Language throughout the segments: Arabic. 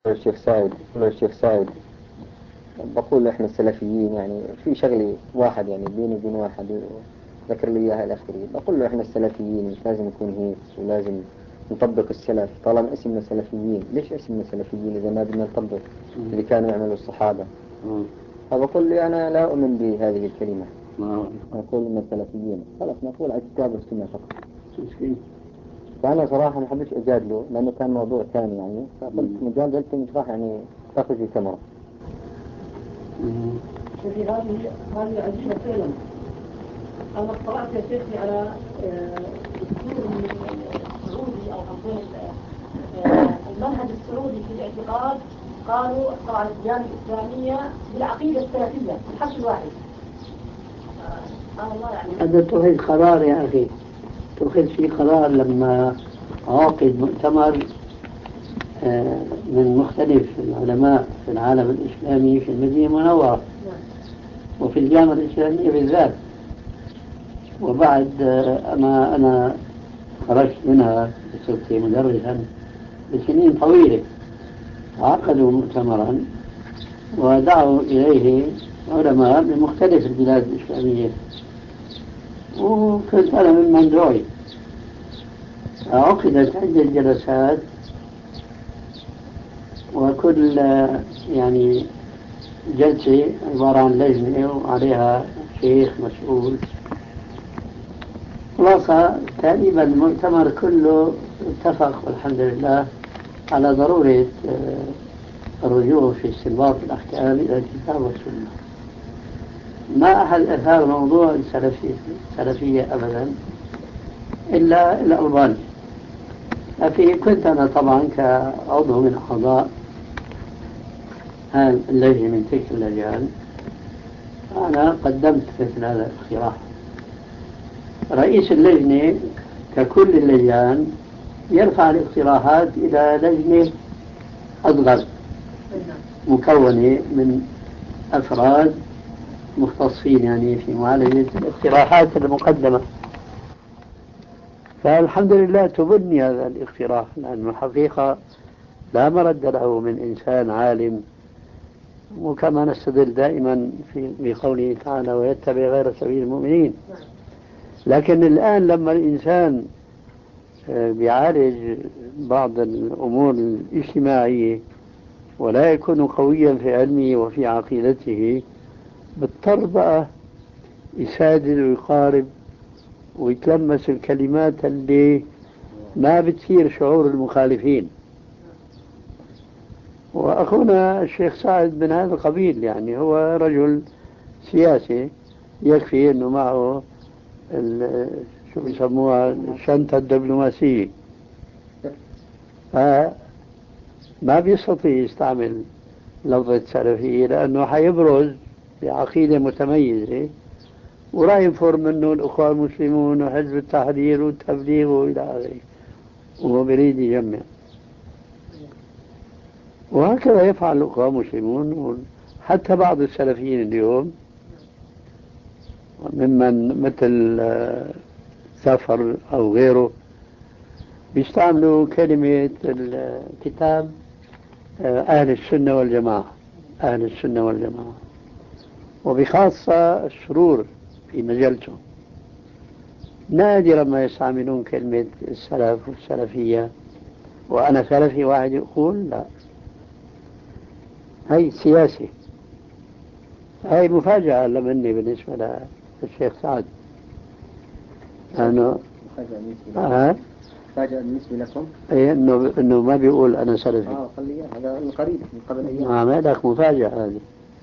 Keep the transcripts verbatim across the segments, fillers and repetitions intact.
الشيخ سعيد الشيخ سعيد بقول إحنا السلفيين يعني في شغلي واحد يعني بيني وبين واحد ذكر لي إياها الأخير، بقول له إحنا السلفيين مش لازم نكون هيك ولازم نطبق السلف. طالما اسمنا سلفيين ليش اسمنا سلفيين إذا ما بدنا نطبق اللي كانوا يعملوا الصحابة؟ فبقول لي أنا لا أؤمن بهذه الكلمة، أقول إن السلفيين خلاص نقول على الكتاب والسنة فقط. فأنا صراحة ما حبيتش أجادله لأنه كان موضوع ثاني يعني، فقلت مجادلته مش راح يعني تأخذ في ثمرة. شوفي هذه هذه عجيبة فعلا. أنا اطلعت يا شيخي على دستور السعودي أو المنهج السعودي في الاعتقاد. قالوا طبعا الديانة الإسلامية بالعقيدة السلفية الحق الواحد. آه الله يعني هذا اتخذ قرار يا أخي، اتخذ في قرار لما عقد مؤتمر من مختلف العلماء في العالم الإسلامي في المدينة المنورة وفي الجامعة الإسلامية بالذات. وبعد ما أنا خرجت منها صرت مدرسا لسنين طويلة، عقدوا مؤتمرا ودعوا إليه علماء من مختلف البلاد الإسلامية، وكنت أنا ممن دعي. عقدت عدة جلسات وكل يعني جلسة عبارة عن لجنة وعليها شيخ مسؤول. خلاصة تقريبا المؤتمر كله اتفق والحمد لله على ضرورة الرجوع في استنباط الأحكام إلى الكتاب والسنة. ما أحد أثار موضوع السلفية السلفية أبدا إلا الألباني. لكن كنت أنا طبعا كعضو من أعضاء اللجنة من تلك اللجان، أنا قدمت مثل هذا الاقتراح. رئيس اللجنة ككل اللجان يرفع الاقتراحات إلى لجنة أصغر مكونة من أفراد مختصين يعني في معالجة الاقتراحات المقدمة. فالحمد لله تبني هذا الاقتراح، لأن الحقيقة لا مرد له من إنسان عالم. وكما نستدل دائما في بقوله تعالى ويتبع غير سبيل المؤمنين. لكن الآن لما الإنسان بيعالج بعض الأمور الاجتماعية ولا يكون قويا في علمه وفي عقيدته، بالضطر بقى يسادد ويقارب ويتلمس الكلمات اللي ما بتثير شعور المخالفين. وأخونا الشيخ سعد من هذا القبيل، يعني هو رجل سياسي، يكفي أنه معه شو بيسموها الشنطة الدبلوماسية، فما بيستطيع يستعمل لفظة سلفية لأنه حيبرز بعقيدة متميزة وراح ينفر منه الأخوة المسلمون وحزب التحرير والتبليغ وإلى آخره، وهو بريد يجمع. وهكذا يفعل الأخوة المسلمون حتى بعض السلفيين اليوم ممن مثل سفر أو غيره بيستعملوا كلمة الكتاب أهل السنة والجماعة، أهل السنة والجماعة، وبخاصة السرور في مجلته. نادرا ما يستعملون كلمة السلف والسلفية. وأنا سلفي واحد يقول لا، هاي سياسة. هاي مفاجأة لمني بالنسبة للشيخ سعد. أنا مفاجأة مفاجأة بالنسبة لكم؟ إيه إنه إنه ما بيقول أنا سلفي. آه خليه هذا قريب من قبل أيام. ما مالك مفاجأة هذه.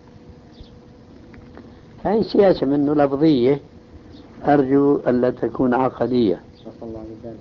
هاي سياسة منه لفظية، أرجو ألا تكون عقدية.